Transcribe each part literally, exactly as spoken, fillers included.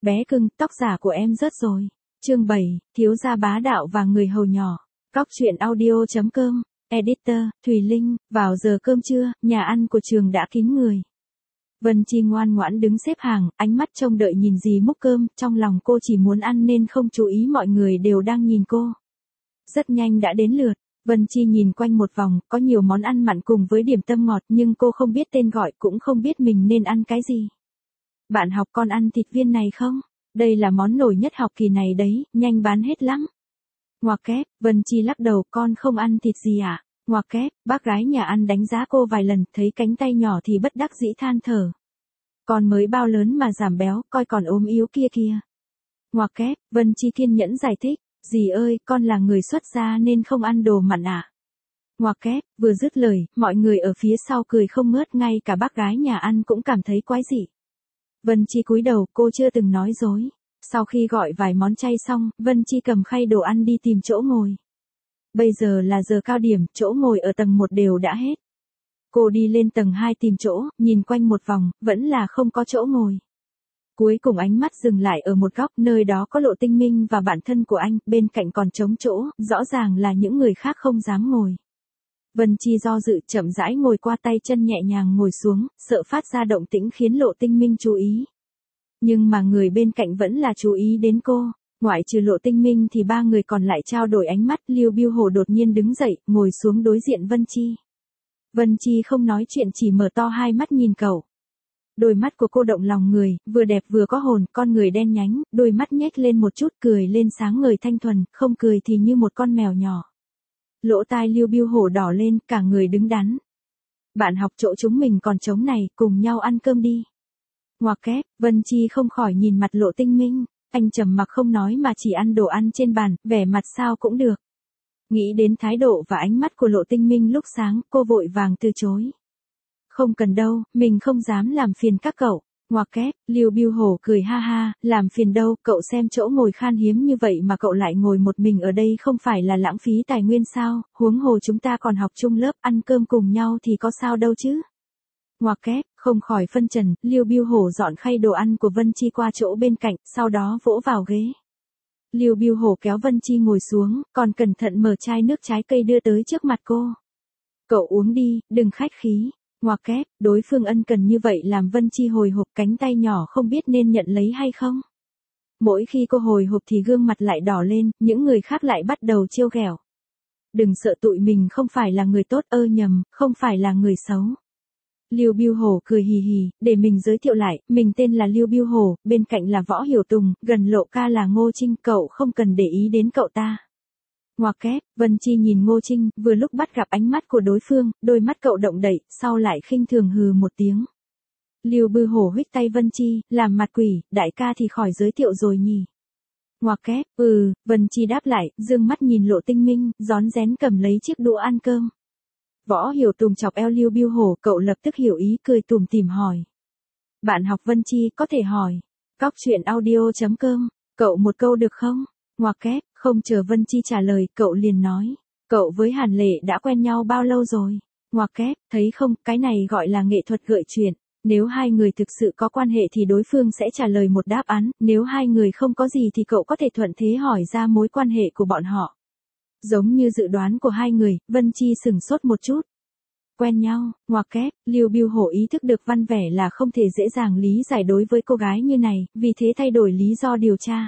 Bé cưng, tóc giả của em rớt rồi. Chương bảy, thiếu gia bá đạo và người hầu nhỏ. Cóc truyện audio chấm com, editor, Thùy Linh. Vào giờ cơm trưa, nhà ăn của trường đã kín người. Vân Chi ngoan ngoãn đứng xếp hàng, ánh mắt trông đợi nhìn dì múc cơm, trong lòng cô chỉ muốn ăn nên không chú ý mọi người đều đang nhìn cô. Rất nhanh đã đến lượt, Vân Chi nhìn quanh một vòng, có nhiều món ăn mặn cùng với điểm tâm ngọt nhưng cô không biết tên gọi cũng không biết mình nên ăn cái gì. Bạn học con ăn thịt viên này không? Đây là món nổi nhất học kỳ này đấy, nhanh bán hết lắm. Ngoặc kép, Vân Chi lắc đầu, con không ăn thịt gì ạ. À? Ngoặc kép, bác gái nhà ăn đánh giá cô vài lần, thấy cánh tay nhỏ thì bất đắc dĩ than thở. Con mới bao lớn mà giảm béo, coi còn ốm yếu kia kìa. Ngoặc kép, Vân Chi kiên nhẫn giải thích, dì ơi, con là người xuất gia nên không ăn đồ mặn ạ. À? Ngoặc kép, vừa dứt lời, mọi người ở phía sau cười không ngớt, ngay cả bác gái nhà ăn cũng cảm thấy quái dị. Vân Chi cúi đầu, cô chưa từng nói dối. Sau khi gọi vài món chay xong, Vân Chi cầm khay đồ ăn đi tìm chỗ ngồi. Bây giờ là giờ cao điểm, chỗ ngồi ở tầng một đều đã hết. Cô đi lên tầng hai tìm chỗ, nhìn quanh một vòng, vẫn là không có chỗ ngồi. Cuối cùng ánh mắt dừng lại ở một góc, nơi đó có Lộ Tinh Minh và bạn thân của anh, bên cạnh còn trống chỗ, rõ ràng là những người khác không dám ngồi. Vân Chi do dự, chậm rãi ngồi qua, tay chân nhẹ nhàng ngồi xuống, sợ phát ra động tĩnh khiến Lộ Tinh Minh chú ý. Nhưng mà người bên cạnh vẫn là chú ý đến cô, ngoại trừ Lộ Tinh Minh thì ba người còn lại trao đổi ánh mắt. Lưu Biêu Hổ đột nhiên đứng dậy, ngồi xuống đối diện Vân Chi. Vân Chi không nói chuyện, chỉ mở to hai mắt nhìn cậu. Đôi mắt của cô động lòng người, vừa đẹp vừa có hồn, con người đen nhánh, đôi mắt nhếch lên một chút, cười lên sáng ngời thanh thuần, không cười thì như một con mèo nhỏ. Lỗ tai Lưu Biêu Hổ đỏ lên, cả người đứng đắn. Bạn học chỗ chúng mình còn trống này, cùng nhau ăn cơm đi. Ngoặc kép, Vân Chi không khỏi nhìn mặt Lộ Tinh Minh, anh trầm mặc không nói mà chỉ ăn đồ ăn trên bàn, vẻ mặt sao cũng được. Nghĩ đến thái độ và ánh mắt của Lộ Tinh Minh lúc sáng, cô vội vàng từ chối. Không cần đâu, mình không dám làm phiền các cậu. Ngoặc kép, Lưu Biêu Hổ cười ha ha, làm phiền đâu, cậu xem chỗ ngồi khan hiếm như vậy mà cậu lại ngồi một mình ở đây không phải là lãng phí tài nguyên sao, huống hồ chúng ta còn học chung lớp, ăn cơm cùng nhau thì có sao đâu chứ. Ngoặc kép, không khỏi phân trần, Lưu Biêu Hổ dọn khay đồ ăn của Vân Chi qua chỗ bên cạnh, sau đó vỗ vào ghế. Lưu Biêu Hổ kéo Vân Chi ngồi xuống, còn cẩn thận mở chai nước trái cây đưa tới trước mặt cô. Cậu uống đi, đừng khách khí. Ngoặc kép, đối phương ân cần như vậy làm Vân Chi hồi hộp, cánh tay nhỏ không biết nên nhận lấy hay không. Mỗi khi cô hồi hộp thì gương mặt lại đỏ lên, những người khác lại bắt đầu trêu ghẹo. Đừng sợ, tụi mình không phải là người tốt, ơ nhầm, không phải là người xấu. Lưu Biêu Hổ cười hì hì, để mình giới thiệu lại, mình tên là Lưu Biêu Hổ, bên cạnh là Võ Hiểu Tùng, gần Lộ ca là Ngô Trinh, cậu không cần để ý đến cậu ta. Ngoặc kép, Vân Chi nhìn Ngô Trinh, vừa lúc bắt gặp ánh mắt của đối phương, đôi mắt cậu động đậy, sau lại khinh thường hừ một tiếng. Lưu Biêu Hổ huých tay Vân Chi, làm mặt quỷ, đại ca thì khỏi giới thiệu rồi nhỉ. Ngoặc kép, ừ, Vân Chi đáp lại, dương mắt nhìn Lộ Tinh Minh, rón rén cầm lấy chiếc đũa ăn cơm. Võ Hiểu Tùng chọc eo Lưu Biêu Hổ, cậu lập tức hiểu ý, cười tủm tỉm hỏi. Bạn học Vân Chi, có thể hỏi. Cóc truyện audio chấm com, cậu một câu được không? Ngoặc kép, không chờ Vân Chi trả lời, cậu liền nói. Cậu với Hàn Lệ đã quen nhau bao lâu rồi? Ngoặc kép, thấy không, cái này gọi là nghệ thuật gợi chuyện. Nếu hai người thực sự có quan hệ thì đối phương sẽ trả lời một đáp án, nếu hai người không có gì thì cậu có thể thuận thế hỏi ra mối quan hệ của bọn họ. Giống như dự đoán của hai người, Vân Chi sửng sốt một chút. Quen nhau, ngoặc kép, Lưu Biêu Hổ ý thức được văn vẻ là không thể dễ dàng lý giải đối với cô gái như này, vì thế thay đổi lý do điều tra.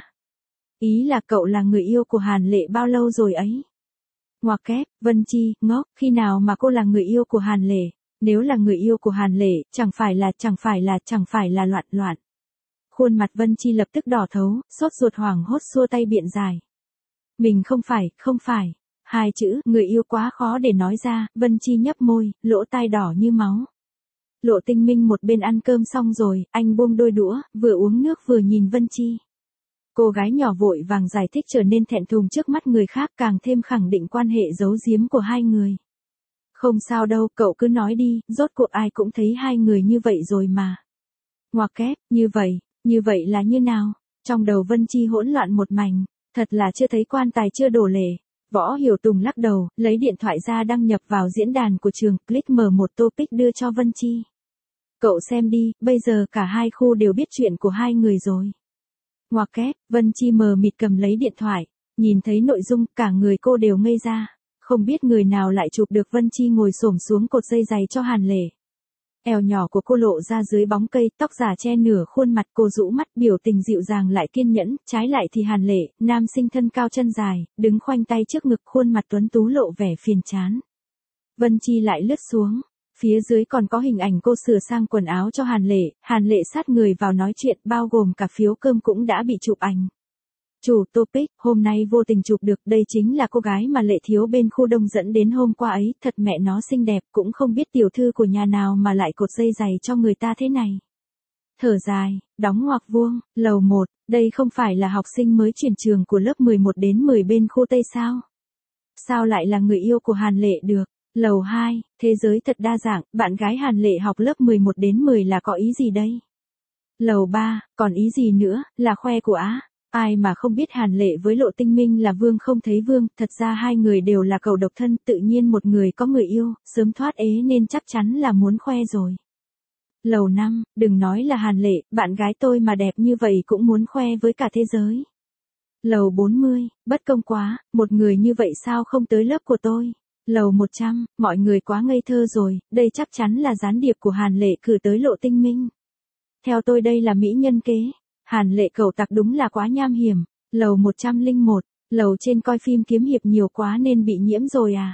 Ý là cậu là người yêu của Hàn Lệ bao lâu rồi ấy? Ngoặc kép, Vân Chi, ngốc, khi nào mà cô là người yêu của Hàn Lệ? Nếu là người yêu của Hàn Lệ, chẳng phải là, chẳng phải là, chẳng phải là loạn loạn. Khuôn mặt Vân Chi lập tức đỏ thấu, sốt ruột hoảng hốt xua tay biện giải. Mình không phải, không phải. Hai chữ, người yêu quá khó để nói ra, Vân Chi nhấp môi, lỗ tai đỏ như máu. Lộ Tinh Minh một bên ăn cơm xong rồi, anh buông đôi đũa, vừa uống nước vừa nhìn Vân Chi. Cô gái nhỏ vội vàng giải thích, trở nên thẹn thùng trước mắt người khác, càng thêm khẳng định quan hệ giấu giếm của hai người. Không sao đâu, cậu cứ nói đi, rốt cuộc ai cũng thấy hai người như vậy rồi mà. Ngoặc kép, như vậy, như vậy là như nào? Trong đầu Vân Chi hỗn loạn một mảnh, thật là chưa thấy quan tài chưa đổ lệ. Võ Hiểu Tùng lắc đầu, lấy điện thoại ra đăng nhập vào diễn đàn của trường, click mở một topic đưa cho Vân Chi. Cậu xem đi, bây giờ cả hai khu đều biết chuyện của hai người rồi. Ngoặc kép, Vân Chi mờ mịt cầm lấy điện thoại, nhìn thấy nội dung, cả người cô đều ngây ra. Không biết người nào lại chụp được Vân Chi ngồi xổm xuống cột dây giày cho Hàn Lệ. Eo nhỏ của cô lộ ra dưới bóng cây, tóc giả che nửa khuôn mặt, cô rũ mắt, biểu tình dịu dàng lại kiên nhẫn, trái lại thì Hàn Lệ, nam sinh thân cao chân dài, đứng khoanh tay trước ngực, khuôn mặt tuấn tú lộ vẻ phiền chán. Vân Chi lại lướt xuống, phía dưới còn có hình ảnh cô sửa sang quần áo cho Hàn Lệ, Hàn Lệ sát người vào nói chuyện, bao gồm cả phiếu cơm cũng đã bị chụp ảnh. Chủ topic, hôm nay vô tình chụp được, đây chính là cô gái mà Lệ Thiếu bên khu đông dẫn đến hôm qua ấy, thật mẹ nó xinh đẹp, cũng không biết tiểu thư của nhà nào mà lại cột dây giày cho người ta thế này. Thở dài, đóng ngoặc vuông, lầu một, đây không phải là học sinh mới chuyển trường của lớp mười một đến mười bên khu Tây sao? Sao lại là người yêu của Hàn Lệ được? Lầu hai, thế giới thật đa dạng, bạn gái Hàn Lệ học lớp mười một đến mười là có ý gì đây? Lầu ba, còn ý gì nữa, là khoe của Á. Ai mà không biết Hàn Lệ với Lộ Tinh Minh là vương không thấy vương, thật ra hai người đều là cậu độc thân, tự nhiên một người có người yêu, sớm thoát ế nên chắc chắn là muốn khoe rồi. Lầu năm, đừng nói là Hàn Lệ, bạn gái tôi mà đẹp như vậy cũng muốn khoe với cả thế giới. Lầu bốn mươi, bất công quá, một người như vậy sao không tới lớp của tôi. Lầu một trăm, mọi người quá ngây thơ rồi, đây chắc chắn là gián điệp của Hàn Lệ cử tới Lộ Tinh Minh. Theo tôi đây là mỹ nhân kế. Hàn Lệ cậu tặc đúng là quá nham hiểm. Lầu một trăm lẻ một, lầu trên coi phim kiếm hiệp nhiều quá nên bị nhiễm rồi à.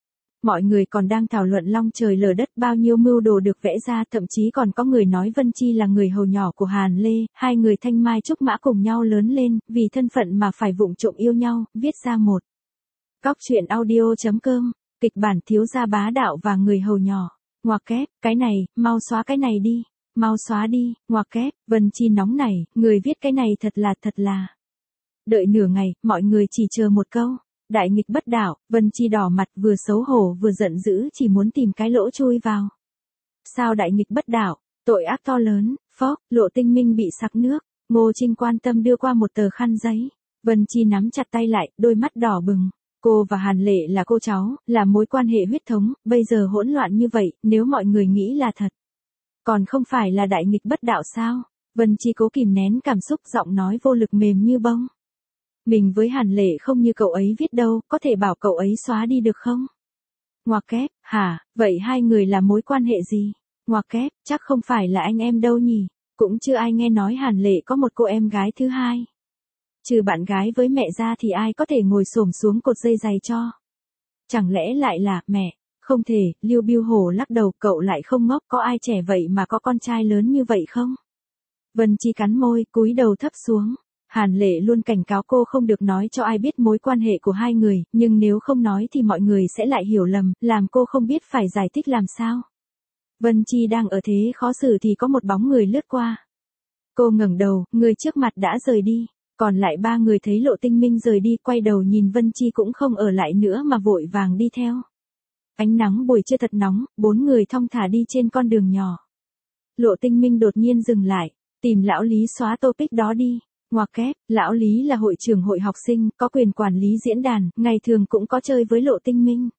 Mọi người còn đang thảo luận long trời lở đất, bao nhiêu mưu đồ được vẽ ra, thậm chí còn có người nói Vân Chi là người hầu nhỏ của Hàn Lê, hai người thanh mai trúc mã cùng nhau lớn lên, vì thân phận mà phải vụng trộm yêu nhau, viết ra một. Cóc truyện audio chấm com, kịch bản thiếu gia bá đạo và người hầu nhỏ. Ngoặc kép, cái này, mau xóa cái này đi. Mau xóa đi, ngoặc kép, Vân Chi nóng nảy, người viết cái này thật là thật là. Đợi nửa ngày, mọi người chỉ chờ một câu. Đại nghịch bất đạo, Vân Chi đỏ mặt, vừa xấu hổ vừa giận dữ, chỉ muốn tìm cái lỗ chui vào. Sao đại nghịch bất đạo, tội ác to lớn, phóc, Lộ Tinh Minh bị sặc nước, Ngô Trinh quan tâm đưa qua một tờ khăn giấy. Vân Chi nắm chặt tay lại, đôi mắt đỏ bừng. Cô và Hàn Lệ là cô cháu, là mối quan hệ huyết thống, bây giờ hỗn loạn như vậy, nếu mọi người nghĩ là thật. Còn không phải là đại nghịch bất đạo sao? Vân Chi cố kìm nén cảm xúc, giọng nói vô lực mềm như bông. Mình với Hàn Lệ không như cậu ấy viết đâu, có thể bảo cậu ấy xóa đi được không? Ngoặc kép, hả, vậy hai người là mối quan hệ gì? Ngoặc kép, chắc không phải là anh em đâu nhỉ? Cũng chưa ai nghe nói Hàn Lệ có một cô em gái thứ hai. Trừ bạn gái với mẹ ra thì ai có thể ngồi xổm xuống cột dây giày cho? Chẳng lẽ lại là mẹ? Không thể, Lưu Biêu Hổ lắc đầu, cậu lại không ngốc, có ai trẻ vậy mà có con trai lớn như vậy không? Vân Chi cắn môi, cúi đầu thấp xuống. Hàn Lệ luôn cảnh cáo cô không được nói cho ai biết mối quan hệ của hai người, nhưng nếu không nói thì mọi người sẽ lại hiểu lầm, làm cô không biết phải giải thích làm sao. Vân Chi đang ở thế khó xử thì có một bóng người lướt qua. Cô ngẩng đầu, người trước mặt đã rời đi, còn lại ba người thấy Lộ Tinh Minh rời đi, quay đầu nhìn Vân Chi cũng không ở lại nữa mà vội vàng đi theo. Ánh nắng buổi trưa thật nóng, bốn người thong thả đi trên con đường nhỏ. Lộ Tinh Minh đột nhiên dừng lại, tìm lão Lý xóa topic đó đi. Ngoặc kép, lão Lý là hội trưởng hội học sinh, có quyền quản lý diễn đàn, ngày thường cũng có chơi với Lộ Tinh Minh.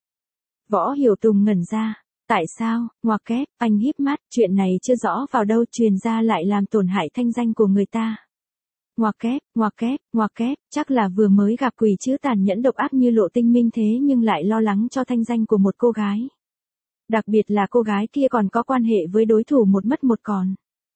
Võ Hiểu Tùng ngẩn ra, tại sao? Ngoặc kép, anh híp mắt, chuyện này chưa rõ vào đâu, truyền ra lại làm tổn hại thanh danh của người ta. Ngoặc kép, ngoặc kép, ngoặc kép, chắc là vừa mới gặp quỷ chứ, tàn nhẫn độc ác như Lộ Tinh Minh thế nhưng lại lo lắng cho thanh danh của một cô gái. Đặc biệt là cô gái kia còn có quan hệ với đối thủ một mất một còn.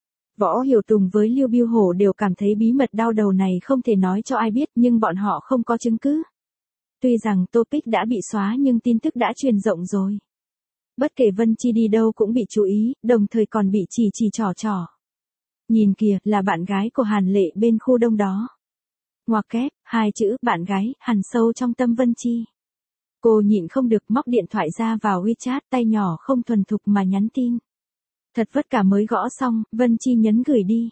Võ Hiểu Tùng với Lưu Biêu Hổ đều cảm thấy bí mật đau đầu này không thể nói cho ai biết, nhưng bọn họ không có chứng cứ. Tuy rằng topic đã bị xóa nhưng tin tức đã truyền rộng rồi. Bất kể Vân Chi đi đâu cũng bị chú ý, đồng thời còn bị chỉ chỉ trỏ trỏ. Nhìn kìa, là bạn gái của Hàn Lệ bên khu đông đó. Ngoặc kép, hai chữ bạn gái, hằn sâu trong tâm Vân Chi. Cô nhịn không được móc điện thoại ra vào WeChat, tay nhỏ không thuần thục mà nhắn tin. Thật vất cả mới gõ xong, Vân Chi nhấn gửi đi.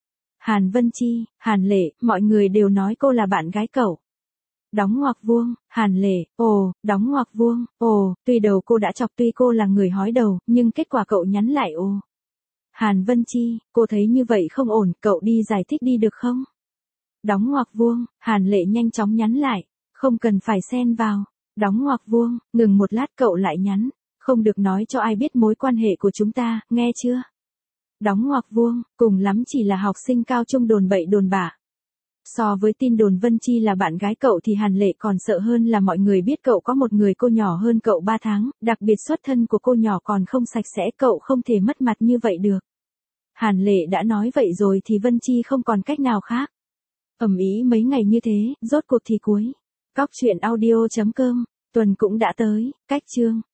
Hàn Vân Chi, Hàn Lệ, mọi người đều nói cô là bạn gái cậu. Đóng ngoặc vuông, Hàn Lệ, ồ, đóng ngoặc vuông, ồ, tuy đầu cô đã chọc, tuy cô là người hói đầu, nhưng kết quả cậu nhắn lại ồ. Hàn Vân Chi, cô thấy như vậy không ổn, cậu đi giải thích đi được không? Đóng ngoặc vuông, Hàn Lệ nhanh chóng nhắn lại, không cần phải xen vào. Đóng ngoặc vuông, ngừng một lát cậu lại nhắn, không được nói cho ai biết mối quan hệ của chúng ta, nghe chưa? Đóng ngoặc vuông, cùng lắm chỉ là học sinh cao trung đồn bậy đồn bạ. So với tin đồn Vân Chi là bạn gái cậu thì Hàn Lệ còn sợ hơn là mọi người biết cậu có một người cô nhỏ hơn cậu ba tháng, đặc biệt xuất thân của cô nhỏ còn không sạch sẽ, cậu không thể mất mặt như vậy được. Hàn Lệ đã nói vậy rồi thì Vân Chi không còn cách nào khác. Ầm ĩ mấy ngày như thế, rốt cuộc thì cuối. Cóc truyện audio chấm com, tuần cũng đã tới, cách chương.